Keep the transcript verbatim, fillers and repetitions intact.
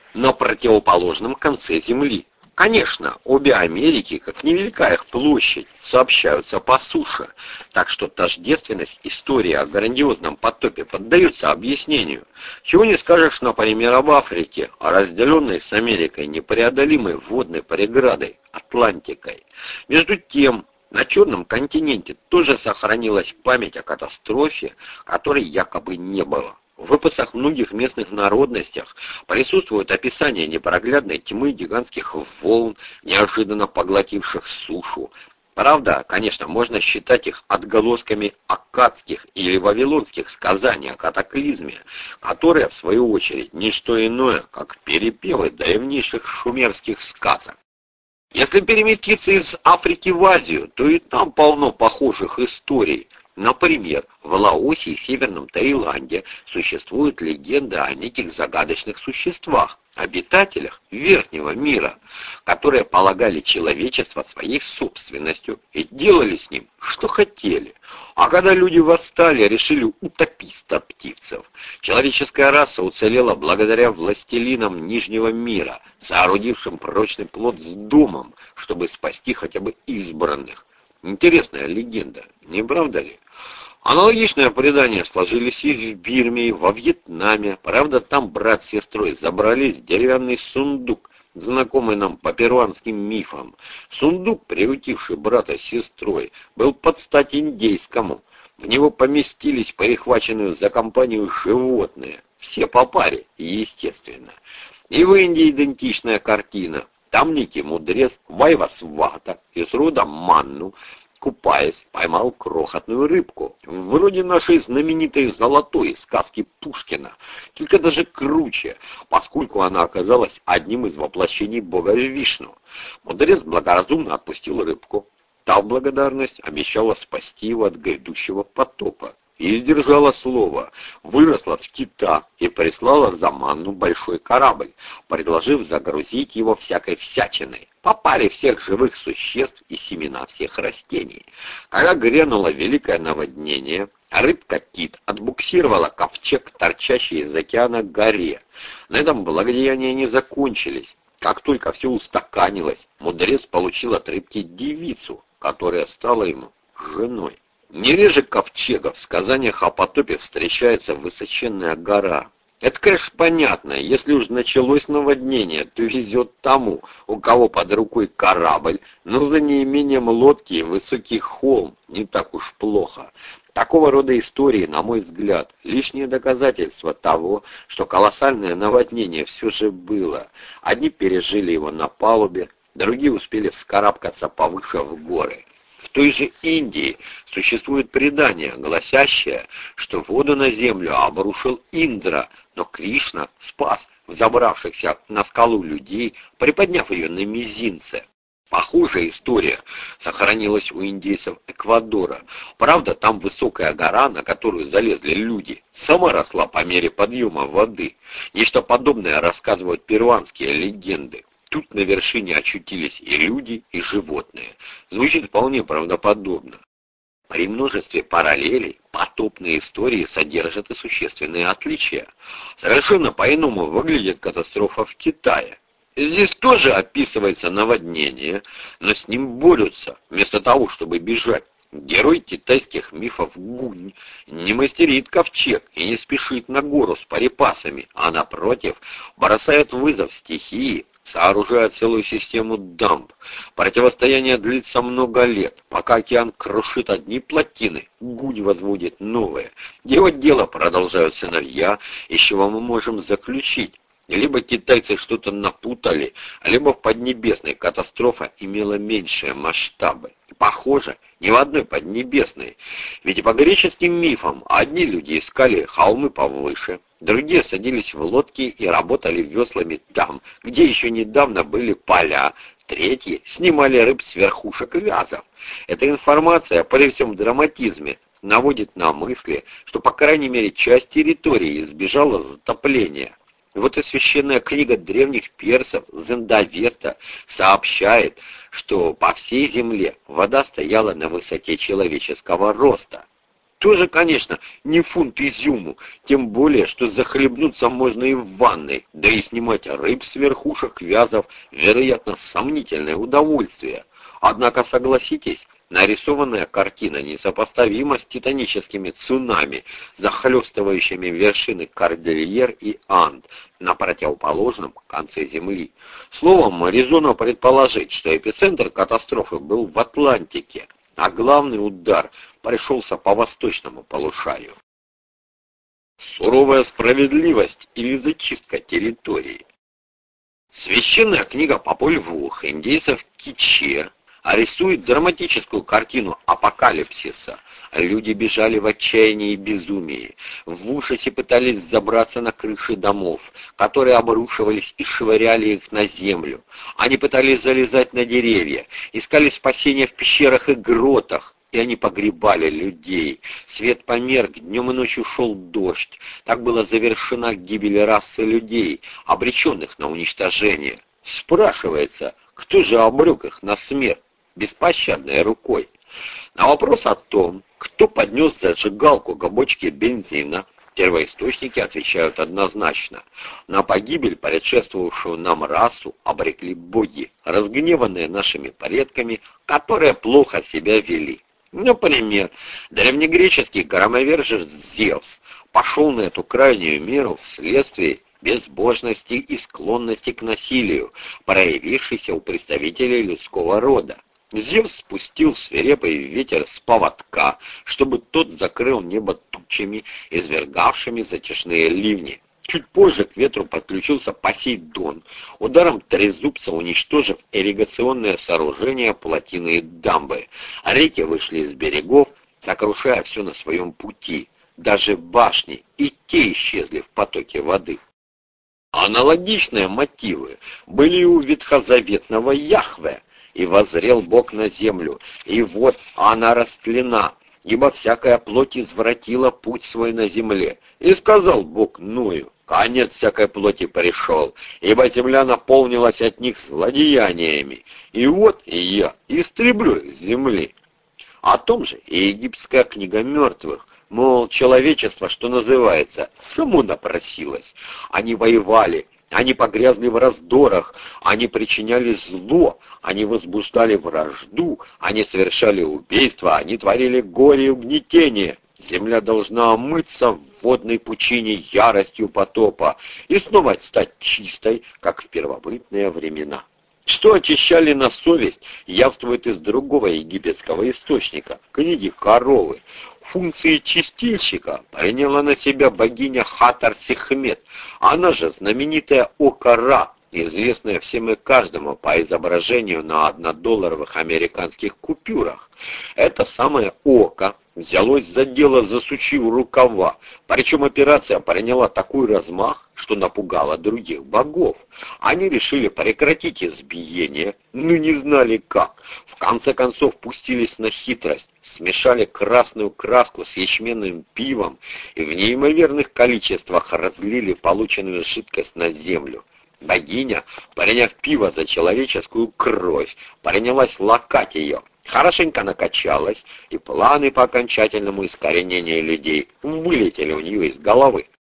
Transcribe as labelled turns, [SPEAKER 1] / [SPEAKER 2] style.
[SPEAKER 1] на противоположном конце Земли. Конечно, обе Америки, как невелика их площадь, сообщаются по суше, так что тождественность истории о грандиозном потопе поддается объяснению. Чего не скажешь, например, об Африке, о разделенной с Америкой непреодолимой водной преградой Атлантикой. Между тем, на Черном континенте тоже сохранилась память о катастрофе, которой якобы не было. В эпосах многих местных народностях присутствует описание непроглядной тьмы гигантских волн, неожиданно поглотивших сушу. Правда, конечно, можно считать их отголосками аккадских или вавилонских сказаний о катаклизме, которые, в свою очередь, не что иное, как перепевы древнейших шумерских сказок. Если переместиться из Африки в Азию, то и там полно похожих историй. Например, в Лаосе и Северном Таиланде существует легенда о неких загадочных существах, обитателях верхнего мира, которые полагали человечество своей собственностью и делали с ним, что хотели. А когда люди восстали, решили утопить строптивцев. Человеческая раса уцелела благодаря властелинам Нижнего мира, соорудившим прочный плод с домом, чтобы спасти хотя бы избранных. Интересная легенда, не правда ли? Аналогичные предания сложились и в Бирме, и во Вьетнаме. Правда, там брат с сестрой забрались в деревянный сундук, знакомый нам по перуанским мифам. Сундук, приютивший брата с сестрой, был под стать индейскому. В него поместились перехваченные за компанию животные. Все по паре, естественно. И в Индии идентичная картина. Там некий мудрец Вайвасвата из рода Манну, купаясь, поймал крохотную рыбку, вроде нашей знаменитой золотой сказки Пушкина, только даже круче, поскольку она оказалась одним из воплощений бога Вишну. Мудрец благоразумно отпустил рыбку. Та в благодарность обещала спасти его от грядущего потопа. И сдержала слово, выросла в кита и прислала за Манну большой корабль, предложив загрузить его всякой всячиной, по паре всех живых существ и семена всех растений. Когда грянуло великое наводнение, рыбка-кит отбуксировала ковчег, торчащий из океана, к горе. На этом благодеяния не закончились. Как только все устаканилось, мудрец получил от рыбки девицу, которая стала ему женой. Не реже ковчега в сказаниях о потопе встречается высоченная гора. Это, конечно, понятно. Если уж началось наводнение, то везет тому, у кого под рукой корабль, но за неимением лодки и высокий холм не так уж плохо. Такого рода истории, на мой взгляд, лишнее доказательство того, что колоссальное наводнение все же было. Одни пережили его на палубе, другие успели вскарабкаться повыше в горы. В той же Индии существует предание, гласящее, что воду на землю обрушил Индра, но Кришна спас взобравшихся на скалу людей, приподняв ее на мизинце. Похожая история сохранилась у индейцев Эквадора. Правда, там высокая гора, на которую залезли люди, сама росла по мере подъема воды. Нечто подобное рассказывают перуанские легенды. Тут на вершине очутились и люди, и животные. Звучит вполне правдоподобно. При множестве параллелей потопные истории содержат и существенные отличия. Совершенно по-иному выглядит катастрофа в Китае. Здесь тоже описывается наводнение, но с ним борются, вместо того, чтобы бежать. Герой китайских мифов Гунь не мастерит ковчег и не спешит на гору с припасами, а напротив бросает вызов стихии, сооружая целую систему дамб. Противостояние длится много лет. Пока океан крушит одни плотины, Гунь возводит новые. Его дело продолжают сыновья, из чего мы можем заключить. Либо китайцы что-то напутали, либо в Поднебесной катастрофа имела меньшие масштабы. Похоже, ни в одной Поднебесной. Ведь по греческим мифам одни люди искали холмы повыше, другие садились в лодки и работали веслами там, где еще недавно были поля, третьи снимали рыб с верхушек вязов. Эта информация, при всем драматизме, наводит на мысли, что по крайней мере часть территории избежала затопления. Вот и священная книга древних персов Зендавеста сообщает, что по всей земле вода стояла на высоте человеческого роста. Тоже, конечно, не фунт изюму, тем более, что захлебнуться можно и в ванной, да и снимать рыб с верхушек вязов, вероятно, сомнительное удовольствие. Однако, согласитесь, нарисованная картина несопоставима с титаническими цунами, захлестывающими вершины Кордильер и Анд на противоположном конце Земли. Словом, резонно предположить, что эпицентр катастрофы был в Атлантике, а главный удар пришелся по восточному полушарию. Суровая справедливость или зачистка территории. Священная книга Пополь Vuh индейцев Киче рисует драматическую картину апокалипсиса. Люди бежали в отчаянии и безумии, в ужасе пытались забраться на крыши домов, которые обрушивались и швыряли их на землю. Они пытались залезать на деревья, искали спасения в пещерах и гротах, и они погребали людей. Свет померк, днем и ночью шел дождь. Так была завершена гибель расы людей, обреченных на уничтожение. Спрашивается, кто же обрек их на смерть беспощадной рукой? На вопрос о том, кто поднес зажигалку к бочке бензина, первоисточники отвечают однозначно. На погибель предшествовавшую нам расу обрекли боги, разгневанные нашими предками, которые плохо себя вели. Например, древнегреческий громовержец Зевс пошел на эту крайнюю меру вследствие безбожности и склонности к насилию, проявившейся у представителей людского рода. Зевс спустил свирепый ветер с поводка, чтобы тот закрыл небо тучами, извергавшими затяжные ливни. Чуть позже к ветру подключился Посейдон, ударом трезубца уничтожив ирригационные сооружения, плотины и дамбы. Реки вышли из берегов, сокрушая все на своем пути. Даже башни и те исчезли в потоке воды. Аналогичные мотивы были и у ветхозаветного Яхве. «И воззрел Бог на землю, и вот она растлена, ибо всякая плоть извратила путь свой на земле. И сказал Бог Ною: конец всякой плоти пришел, ибо земля наполнилась от них злодеяниями. И вот и я истреблю их с земли». О том же и египетская книга мертвых. Мол, человечество, что называется, само напросилось. Они воевали. Они погрязли в раздорах, они причиняли зло, они возбуждали вражду, они совершали убийства, они творили горе и угнетение. Земля должна омыться в водной пучине яростью потопа и снова стать чистой, как в первобытные времена. Что очищали на совесть, явствует из другого египетского источника, книги Коровы. Функции чистильщика приняла на себя богиня Хатар-Сехмет, она же знаменитая Око-Ра, известная всем и каждому по изображению на однодолларовых американских купюрах. Это самое Око взялось за дело, засучив рукава, причем операция приняла такой размах, что напугала других богов. Они решили прекратить избиение, но не знали как. В конце концов пустились на хитрость, смешали красную краску с ячменным пивом и в неимоверных количествах разлили полученную жидкость на землю. Богиня, приняв пиво за человеческую кровь, принялась лакать ее. Хорошенько накачалась, и планы по окончательному искоренению людей вылетели у нее из головы.